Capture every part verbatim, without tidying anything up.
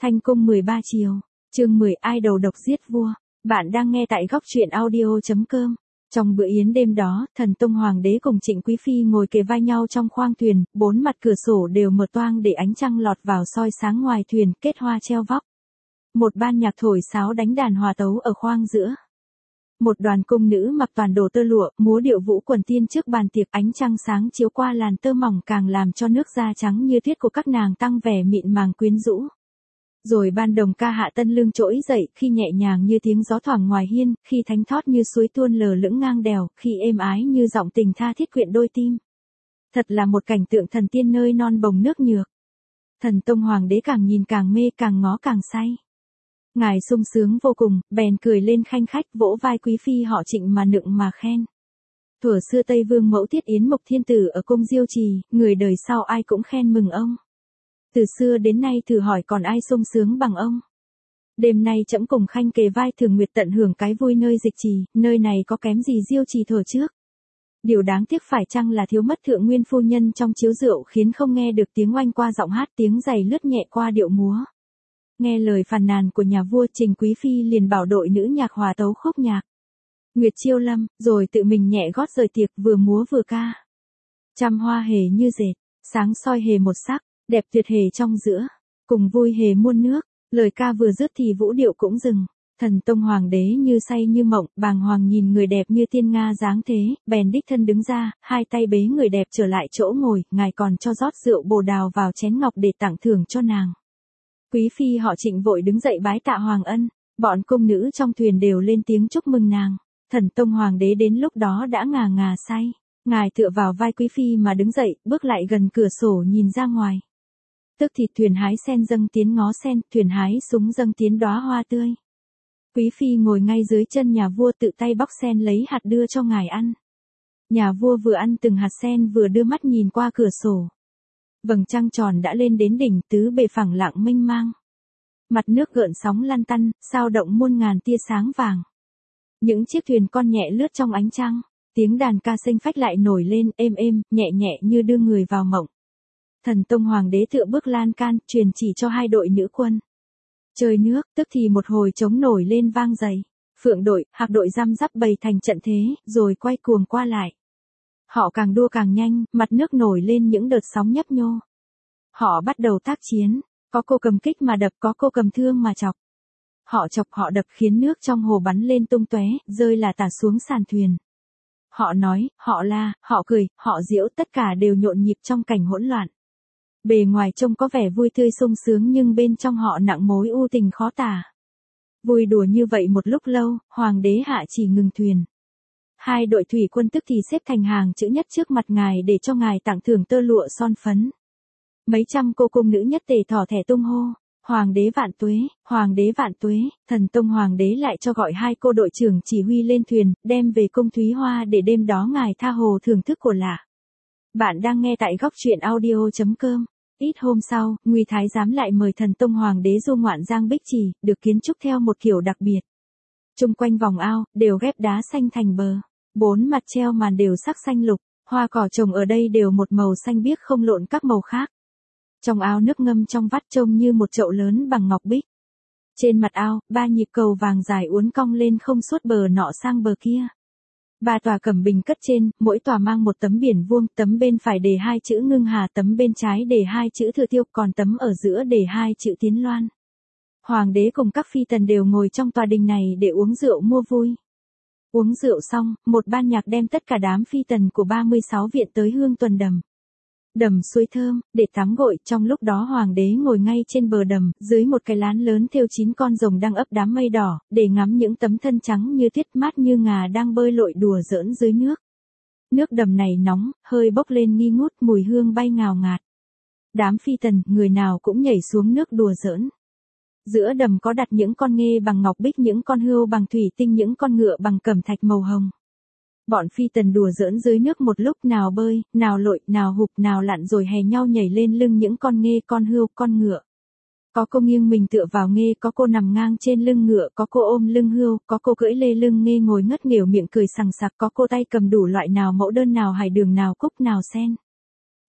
Thanh cung mười ba chiều, chương mười ai đầu độc giết vua. Bạn đang nghe tại góc truyện audio.com. Trong bữa yến đêm đó, Thần Tông Hoàng đế cùng Trịnh Quý Phi ngồi kề vai nhau trong khoang thuyền, bốn mặt cửa sổ đều mở toang để ánh trăng lọt vào soi sáng ngoài thuyền, kết hoa treo vóc. Một ban nhạc thổi sáo đánh đàn hòa tấu ở khoang giữa. Một đoàn cung nữ mặc toàn đồ tơ lụa, múa điệu vũ quần tiên trước bàn tiệc, ánh trăng sáng chiếu qua làn tơ mỏng càng làm cho nước da trắng như tuyết của các nàng tăng vẻ mịn màng quyến rũ. Rồi ban đồng ca hạ tân lương trỗi dậy, khi nhẹ nhàng như tiếng gió thoảng ngoài hiên, khi thánh thót như suối tuôn lờ lững ngang đèo, khi êm ái như giọng tình tha thiết quyện đôi tim. Thật là một cảnh tượng thần tiên nơi non bồng nước nhược. Thần Tông Hoàng đế càng nhìn càng mê, càng ngó càng say. Ngài sung sướng vô cùng, bèn cười lên khanh khách, vỗ vai Quý Phi họ Trịnh mà nựng mà khen. Thuở xưa Tây Vương mẫu Tiết Yến Mộc Thiên Tử ở cung Diêu Trì, người đời sau ai cũng khen mừng ông. Từ xưa đến nay thử hỏi còn ai sung sướng bằng ông. Đêm nay trẫm cùng khanh kề vai Thường Nguyệt tận hưởng cái vui nơi Dịch Trì, nơi này có kém gì Diêu Trì thuở trước. Điều đáng tiếc phải chăng là thiếu mất Thượng Nguyên phu nhân trong chiếu rượu, khiến không nghe được tiếng oanh qua giọng hát, tiếng giày lướt nhẹ qua điệu múa. Nghe lời phàn nàn của nhà vua, Trình Quý Phi liền bảo đội nữ nhạc hòa tấu khúc nhạc. Nguyệt chiêu lâm, rồi tự mình nhẹ gót rời tiệc, vừa múa vừa ca. Trăm hoa hề như dệt, sáng soi hề một sắc, đẹp tuyệt hề trong giữa, cùng vui hề muôn nước. Lời ca vừa dứt thì vũ điệu cũng dừng. Thần Tông Hoàng đế như say như mộng, bàng hoàng nhìn người đẹp như tiên nga dáng thế, bèn đích thân đứng ra, hai tay bế người đẹp trở lại chỗ ngồi, ngài còn cho rót rượu bồ đào vào chén ngọc để tặng thưởng cho nàng. Quý Phi họ Trịnh vội đứng dậy bái tạ Hoàng ân, bọn cung nữ trong thuyền đều lên tiếng chúc mừng nàng. Thần Tông Hoàng đế đến lúc đó đã ngà ngà say, ngài tựa vào vai Quý Phi mà đứng dậy, bước lại gần cửa sổ nhìn ra ngoài. Tức thì thuyền hái sen dâng tiến ngó sen, thuyền hái súng dâng tiến đóa hoa tươi. Quý Phi ngồi ngay dưới chân nhà vua tự tay bóc sen lấy hạt đưa cho ngài ăn. Nhà vua vừa ăn từng hạt sen vừa đưa mắt nhìn qua cửa sổ. Vầng trăng tròn đã lên đến đỉnh, tứ bề phẳng lặng mênh mang. Mặt nước gợn sóng lăn tăn, sao động muôn ngàn tia sáng vàng. Những chiếc thuyền con nhẹ lướt trong ánh trăng, tiếng đàn ca xanh phách lại nổi lên êm êm, nhẹ nhẹ như đưa người vào mộng. Thần Tông Hoàng đế tựa bước lan can, truyền chỉ cho hai đội nữ quân. Chơi nước, tức thì một hồi trống nổi lên vang dày. Phượng đội, Hạc đội răm rắp bày thành trận thế, rồi quay cuồng qua lại. Họ càng đua càng nhanh, mặt nước nổi lên những đợt sóng nhấp nhô. Họ bắt đầu tác chiến, có cô cầm kích mà đập, có cô cầm thương mà chọc. Họ chọc họ đập khiến nước trong hồ bắn lên tung tóe, rơi là tả xuống sàn thuyền. Họ nói, họ la, họ cười, họ giễu, tất cả đều nhộn nhịp trong cảnh hỗn loạn. Bề ngoài trông có vẻ vui tươi sung sướng nhưng bên trong họ nặng mối u tình khó tả. Vui đùa như vậy một lúc lâu, Hoàng đế hạ chỉ ngừng thuyền. Hai đội thủy quân tức thì xếp thành hàng chữ nhất trước mặt ngài để cho ngài tặng thưởng tơ lụa son phấn. Mấy trăm cô cung nữ nhất tề thỏ thẻ tung hô, Hoàng đế vạn tuế, Hoàng đế vạn tuế. Thần Tông Hoàng đế lại cho gọi hai cô đội trưởng chỉ huy lên thuyền, đem về cung Thúy Hoa để đêm đó ngài tha hồ thưởng thức của lạ. Bạn đang nghe tại góc truyện audio.com. Ít hôm sau, Ngụy Thái Giám lại mời Thần Tông Hoàng đế du ngoạn Giang Bích Trì, được kiến trúc theo một kiểu đặc biệt. Chung quanh vòng ao, đều ghép đá xanh thành bờ. Bốn mặt treo màn đều sắc xanh lục, hoa cỏ trồng ở đây đều một màu xanh biếc không lộn các màu khác. Trong ao nước ngâm trong vắt trông như một chậu lớn bằng ngọc bích. Trên mặt ao, ba nhịp cầu vàng dài uốn cong lên không suốt bờ nọ sang bờ kia. Ba tòa cẩm bình cất trên, mỗi tòa mang một tấm biển vuông, tấm bên phải đề hai chữ Ngưng Hà, tấm bên trái đề hai chữ Thừa Tiêu, còn tấm ở giữa đề hai chữ Tiến Loan. Hoàng đế cùng các phi tần đều ngồi trong tòa đình này để uống rượu mua vui. Uống rượu xong, một ban nhạc đem tất cả đám phi tần của ba mươi sáu viện tới hương tuần đầm. Đầm suối thơm, để tắm gội, trong lúc đó Hoàng đế ngồi ngay trên bờ đầm, dưới một cái lán lớn thêu chín con rồng đang ấp đám mây đỏ, để ngắm những tấm thân trắng như tuyết mát như ngà đang bơi lội đùa giỡn dưới nước. Nước đầm này nóng, hơi bốc lên nghi ngút, mùi hương bay ngào ngạt. Đám phi tần, người nào cũng nhảy xuống nước đùa giỡn. Giữa đầm có đặt những con nghê bằng ngọc bích, những con hươu bằng thủy tinh, những con ngựa bằng cẩm thạch màu hồng. Bọn phi tần đùa giỡn dưới nước một lúc, nào bơi, nào lội, nào hụp, nào lặn, rồi hè nhau nhảy lên lưng những con nghê, con hươu, con ngựa. Có cô nghiêng mình tựa vào nghê, có cô nằm ngang trên lưng ngựa, có cô ôm lưng hươu, có cô cưỡi lê lưng nghê ngồi ngất nghỉu miệng cười sằng sặc, có cô tay cầm đủ loại, nào mẫu đơn, nào hải đường, nào cúc, nào sen.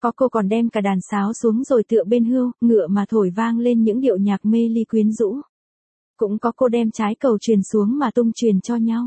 Có cô còn đem cả đàn sáo xuống rồi tựa bên hươu, ngựa mà thổi vang lên những điệu nhạc mê ly quyến rũ. Cũng có cô đem trái cầu truyền xuống mà tung truyền cho nhau.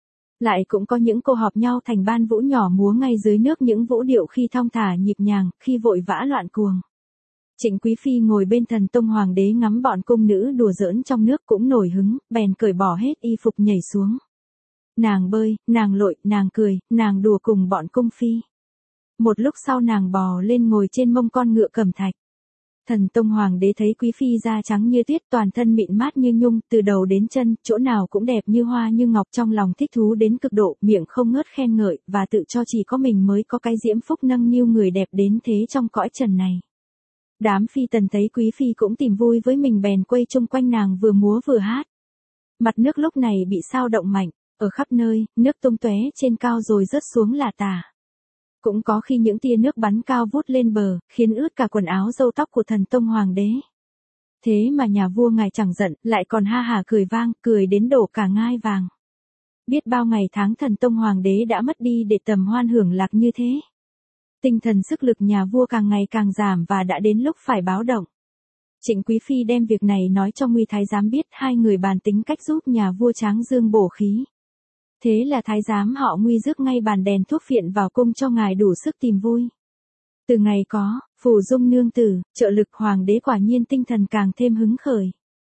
Lại cũng có những cô họp nhau thành ban vũ nhỏ múa ngay dưới nước những vũ điệu khi thong thả nhịp nhàng, khi vội vã loạn cuồng. Trịnh Quý Phi ngồi bên Thần Tông Hoàng đế ngắm bọn cung nữ đùa giỡn trong nước cũng nổi hứng, bèn cởi bỏ hết y phục nhảy xuống. Nàng bơi, nàng lội, nàng cười, nàng đùa cùng bọn cung phi. Một lúc sau nàng bò lên ngồi trên mông con ngựa cẩm thạch. Thần Tông Hoàng đế thấy Quý Phi da trắng như tuyết, toàn thân mịn mát như nhung, từ đầu đến chân, chỗ nào cũng đẹp như hoa như ngọc, trong lòng thích thú đến cực độ, miệng không ngớt khen ngợi, và tự cho chỉ có mình mới có cái diễm phúc nâng niu người đẹp đến thế trong cõi trần này. Đám phi tần thấy Quý Phi cũng tìm vui với mình bèn quay chung quanh nàng vừa múa vừa hát. Mặt nước lúc này bị sao động mạnh, ở khắp nơi, nước tung tóe trên cao rồi rớt xuống là tả. Cũng có khi những tia nước bắn cao vút lên bờ, khiến ướt cả quần áo râu tóc của Thần Tông Hoàng đế. Thế mà nhà vua ngài chẳng giận, lại còn ha hả cười vang, cười đến đổ cả ngai vàng. Biết bao ngày tháng Thần Tông Hoàng đế đã mất đi để tầm hoan hưởng lạc như thế. Tinh thần sức lực nhà vua càng ngày càng giảm và đã đến lúc phải báo động. Trịnh Quý Phi đem việc này nói cho Nguy Thái Giám biết, hai người bàn tính cách giúp nhà vua tráng dương bổ khí. Thế là thái giám họ Nguy rước ngay bàn đèn thuốc phiện vào cung cho ngài đủ sức tìm vui. Từ ngày có, Phù Dung nương tử, trợ lực hoàng đế quả nhiên tinh thần càng thêm hứng khởi.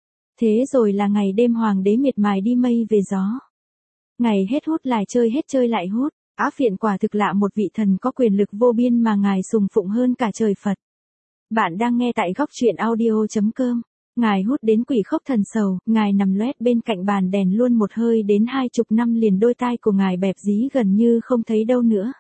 Thế rồi là ngày đêm hoàng đế miệt mài đi mây về gió. Ngày hết hút lại chơi, hết chơi lại hút, Á Phiện quả thực lạ một vị thần có quyền lực vô biên mà ngài sùng phụng hơn cả trời Phật. Bạn đang nghe tại góc truyện audio chấm com. Ngài hút đến quỷ khốc thần sầu, ngài nằm loét bên cạnh bàn đèn luôn một hơi đến hai chục năm liền, đôi tai của ngài bẹp dí gần như không thấy đâu nữa.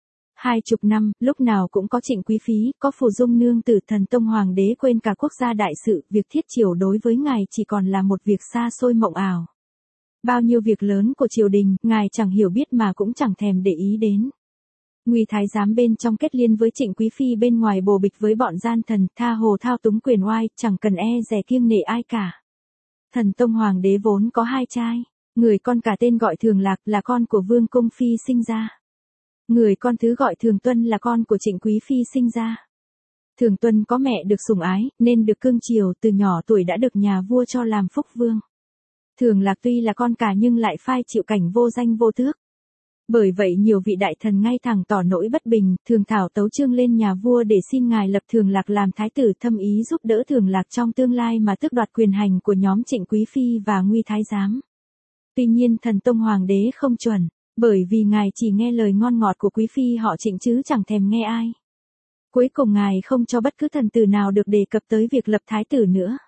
Hai chục năm, lúc nào cũng có Trịnh Quý Phi, có Phù Dung nương tử, Thần Tông Hoàng đế quên cả quốc gia đại sự, việc thiết triều đối với ngài chỉ còn là một việc xa xôi mộng ảo. Bao nhiêu việc lớn của triều đình, ngài chẳng hiểu biết mà cũng chẳng thèm để ý đến. Nguy Thái Giám bên trong kết liên với Trịnh Quý Phi, bên ngoài bồ bịch với bọn gian thần, tha hồ thao túng quyền oai, chẳng cần e dè kiêng nể ai cả. Thần Tông Hoàng đế vốn có hai trai, người con cả tên gọi Thường Lạc là con của Vương Cung Phi sinh ra. Người con thứ gọi Thường Tuân là con của Trịnh Quý Phi sinh ra. Thường Tuân có mẹ được sủng ái, nên được cưng chiều, từ nhỏ tuổi đã được nhà vua cho làm phúc vương. Thường Lạc tuy là con cả nhưng lại phai chịu cảnh vô danh vô tước. Bởi vậy nhiều vị đại thần ngay thẳng tỏ nỗi bất bình, thường thảo tấu chương lên nhà vua để xin ngài lập Thường Lạc làm thái tử, thâm ý giúp đỡ Thường Lạc trong tương lai mà tước đoạt quyền hành của nhóm Trịnh Quý Phi và Nguy Thái Giám. Tuy nhiên Thần Tông Hoàng đế không chuẩn, bởi vì ngài chỉ nghe lời ngon ngọt của Quý Phi họ Trịnh chứ chẳng thèm nghe ai. Cuối cùng ngài không cho bất cứ thần tử nào được đề cập tới việc lập thái tử nữa.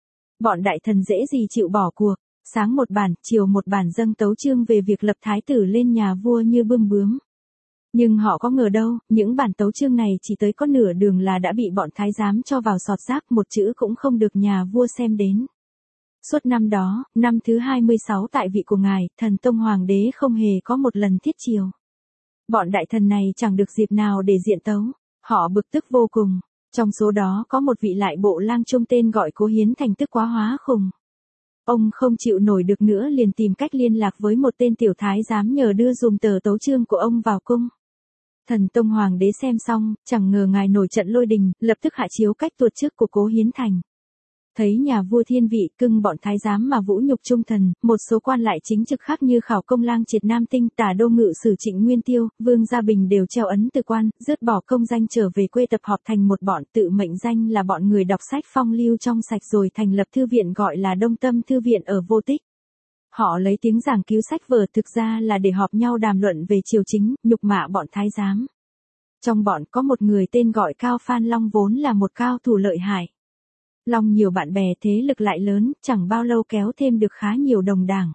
Bọn đại thần dễ gì chịu bỏ cuộc. Sáng một bản, chiều một bản dâng tấu chương về việc lập thái tử lên nhà vua như bươm bướm. Nhưng họ có ngờ đâu, những bản tấu chương này chỉ tới có nửa đường là đã bị bọn thái giám cho vào sọt rác, một chữ cũng không được nhà vua xem đến. Suốt năm đó, năm thứ hai mươi sáu tại vị của ngài, Thần Tông Hoàng đế không hề có một lần thiết triều. Bọn đại thần này chẳng được dịp nào để diện tấu, họ bực tức vô cùng. Trong số đó có một vị lại bộ lang trung tên gọi Cố Hiến Thành, tức quá hóa khùng. Ông không chịu nổi được nữa liền tìm cách liên lạc với một tên tiểu thái giám nhờ đưa dùm tờ tấu chương của ông vào cung. Thần Tông Hoàng đế xem xong, chẳng ngờ ngài nổi trận lôi đình, lập tức hạ chiếu cách tuột chức của Cố Hiến Thành. Thấy nhà vua thiên vị cưng bọn thái giám mà vũ nhục trung thần, một số quan lại chính trực khác như Khảo Công Lang Triệt Nam Tinh, Tả Đô Ngự Sử Trịnh Nguyên Tiêu, Vương Gia Bình đều treo ấn từ quan, dứt bỏ công danh trở về quê tập họp thành một bọn, tự mệnh danh là bọn người đọc sách phong lưu trong sạch, rồi thành lập thư viện gọi là Đông Tâm Thư Viện ở Vô Tích. Họ lấy tiếng giảng cứu sách vở, thực ra là để họp nhau đàm luận về triều chính, nhục mạ bọn thái giám. Trong bọn có một người tên gọi Cao Phan Long, vốn là một cao thủ lợi hại. Long nhiều bạn bè, thế lực lại lớn, chẳng bao lâu kéo thêm được khá nhiều đồng đảng.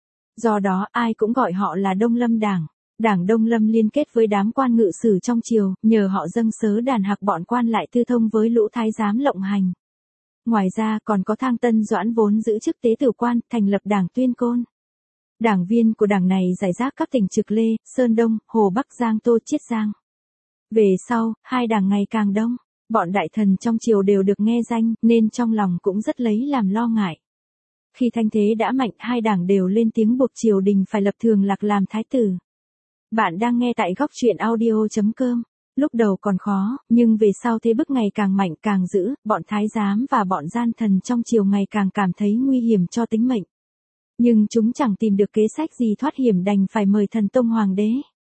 Do đó ai cũng gọi họ là Đông Lâm Đảng. Đảng Đông Lâm liên kết với đám quan ngự sử trong triều, nhờ họ dâng sớ đàn hạc bọn quan lại tư thông với lũ thái giám lộng hành. Ngoài ra còn có Thang Tân Doãn vốn giữ chức tế tử quan, thành lập đảng Tuyên Côn. Đảng viên của đảng này rải rác các tỉnh Trực Lê, Sơn Đông, Hồ Bắc, Giang Tô, Chiết Giang. Về sau, hai đảng ngày càng đông. Bọn đại thần trong triều đều được nghe danh, nên trong lòng cũng rất lấy làm lo ngại. Khi thanh thế đã mạnh, hai đảng đều lên tiếng buộc triều đình phải lập Thường Lạc làm thái tử. Bạn đang nghe tại góc truyện audio chấm com. Lúc đầu còn khó, nhưng về sau thế bức ngày càng mạnh càng dữ, bọn thái giám và bọn gian thần trong triều ngày càng cảm thấy nguy hiểm cho tính mệnh. Nhưng chúng chẳng tìm được kế sách gì thoát hiểm đành phải mời thần tông hoàng đế.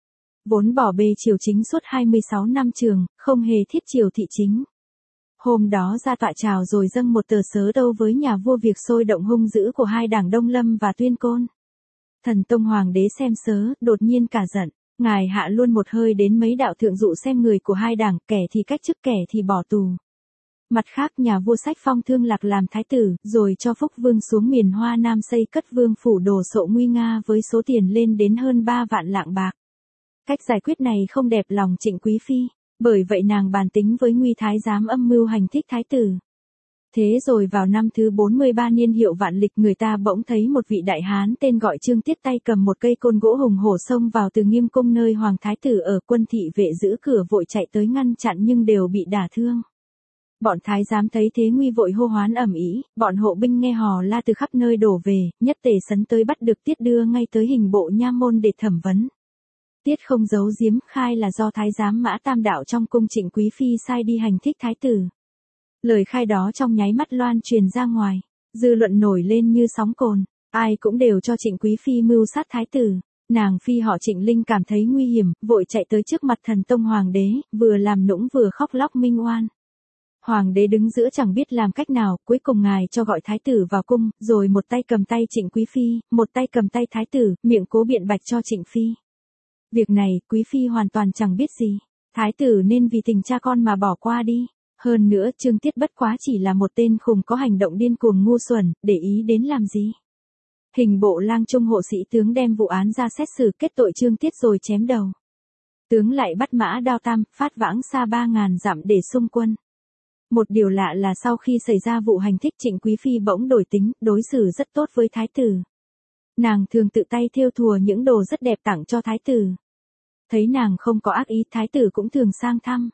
Vốn bỏ bê triều chính suốt hai mươi sáu năm trường, không hề thiết triều thị chính. Hôm đó ra tọa chào rồi dâng một tờ sớ đâu với nhà vua việc sôi động hung dữ của hai đảng Đông Lâm và Tuyên Côn. Thần tông hoàng đế xem sớ, đột nhiên cả giận. Ngài hạ luôn một hơi đến mấy đạo thượng dụ xem người của hai đảng, kẻ thì cách chức kẻ thì bỏ tù. Mặt khác nhà vua sách phong Thương Lạc làm thái tử, rồi cho Phúc Vương xuống miền Hoa Nam xây cất vương phủ đồ sộ nguy nga với số tiền lên đến hơn ba vạn lạng bạc. Cách giải quyết này không đẹp lòng Trịnh Quý Phi, bởi vậy nàng bàn tính với Nguy Thái giám âm mưu hành thích thái tử. Thế rồi vào năm thứ bốn mươi ba niên hiệu vạn lịch người ta bỗng thấy một vị đại hán tên gọi Trương Tiết tay cầm một cây côn gỗ hùng hổ xông vào Từ Nghiêm cung nơi hoàng thái tử ở, quân thị vệ giữ cửa vội chạy tới ngăn chặn nhưng đều bị đả thương. Bọn thái giám thấy thế nguy vội hô hoán ầm ĩ, bọn hộ binh nghe hò la từ khắp nơi đổ về, nhất tề sấn tới bắt được Tiết đưa ngay tới hình bộ nha môn để thẩm vấn. Tiết không giấu giếm khai là do thái giám Mã Tam Đạo trong cung Trịnh Quý Phi sai đi hành thích thái tử. Lời khai đó trong nháy mắt loan truyền ra ngoài, dư luận nổi lên như sóng cồn, ai cũng đều cho Trịnh Quý Phi mưu sát thái tử. Nàng phi họ Trịnh Linh cảm thấy nguy hiểm, vội chạy tới trước mặt thần tông hoàng đế, vừa làm nũng vừa khóc lóc minh oan. Hoàng đế đứng giữa chẳng biết làm cách nào, cuối cùng ngài cho gọi thái tử vào cung, rồi một tay cầm tay Trịnh Quý Phi, một tay cầm tay thái tử, miệng cố biện bạch cho Trịnh Phi. Việc này, Quý Phi hoàn toàn chẳng biết gì, thái tử nên vì tình cha con mà bỏ qua đi. Hơn nữa Trương Tiết bất quá chỉ là một tên khùng có hành động điên cuồng ngu xuẩn, để ý đến làm gì. Hình bộ lang trung hộ sĩ tướng đem vụ án ra xét xử kết tội Trương Tiết rồi chém đầu. Tướng lại bắt Mã Đao Tam, phát vãng xa ba ngàn dặm để xung quân. Một điều lạ là sau khi xảy ra vụ hành thích Trịnh Quý Phi bỗng đổi tính, đối xử rất tốt với thái tử. Nàng thường tự tay thêu thùa những đồ rất đẹp tặng cho thái tử. Thấy nàng không có ác ý, thái tử cũng thường sang thăm.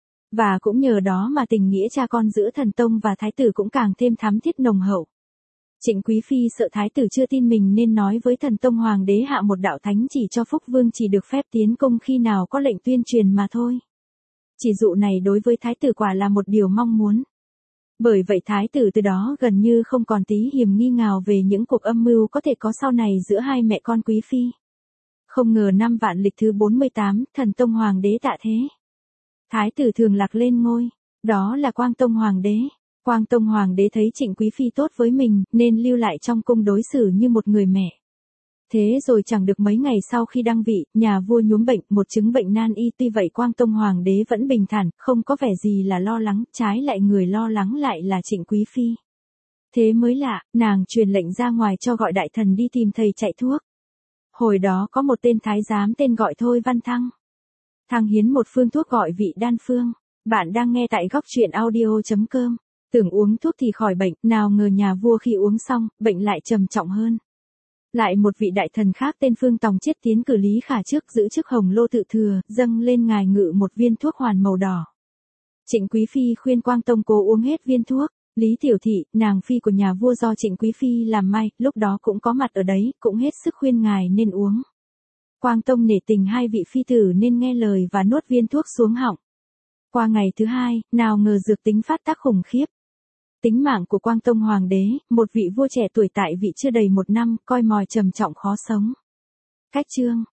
Và cũng nhờ đó mà tình nghĩa cha con giữa thần tông và thái tử cũng càng thêm thắm thiết nồng hậu. Trịnh Quý Phi sợ thái tử chưa tin mình nên nói với thần tông hoàng đế hạ một đạo thánh chỉ cho Phúc Vương chỉ được phép tiến cung khi nào có lệnh tuyên truyền mà thôi. Chỉ dụ này đối với thái tử quả là một điều mong muốn. Bởi vậy thái tử từ đó gần như không còn tí hiềm nghi ngào về những cuộc âm mưu có thể có sau này giữa hai mẹ con Quý Phi. Không ngờ năm vạn lịch thứ bốn mươi tám, thần tông hoàng đế tạ thế. Thái tử Thường Lạc lên ngôi, đó là Quang Tông hoàng đế. Quang Tông hoàng đế thấy Trịnh Quý Phi tốt với mình, nên lưu lại trong cung đối xử như một người mẹ. Thế rồi chẳng được mấy ngày sau khi đăng vị, nhà vua nhuốm bệnh, một chứng bệnh nan y, tuy vậy Quang Tông hoàng đế vẫn bình thản, không có vẻ gì là lo lắng, trái lại người lo lắng lại là Trịnh Quý Phi. Thế mới lạ, nàng truyền lệnh ra ngoài cho gọi đại thần đi tìm thầy chạy thuốc. Hồi đó có một tên thái giám tên gọi Thôi Văn Thăng. Thăng hiến một phương thuốc gọi vị đan phương. Bạn đang nghe tại góc truyện audio chấm com. Tưởng uống thuốc thì khỏi bệnh, nào ngờ nhà vua khi uống xong, bệnh lại trầm trọng hơn. Lại một vị đại thần khác tên Phương Tòng Chiết tiến cử Lý Khả trước giữ chức Hồng Lô tự thừa, dâng lên ngài ngự một viên thuốc hoàn màu đỏ. Trịnh Quý Phi khuyên Quang Tông cố uống hết viên thuốc. Lý Tiểu Thị, nàng phi của nhà vua do Trịnh Quý Phi làm mai, lúc đó cũng có mặt ở đấy, cũng hết sức khuyên ngài nên uống. Quang Tông nể tình hai vị phi tử nên nghe lời và nuốt viên thuốc xuống họng. Qua ngày thứ hai, nào ngờ dược tính phát tác khủng khiếp. Tính mạng của Quang Tông hoàng đế, một vị vua trẻ tuổi tại vị chưa đầy một năm, coi mòi trầm trọng khó sống. Cách chương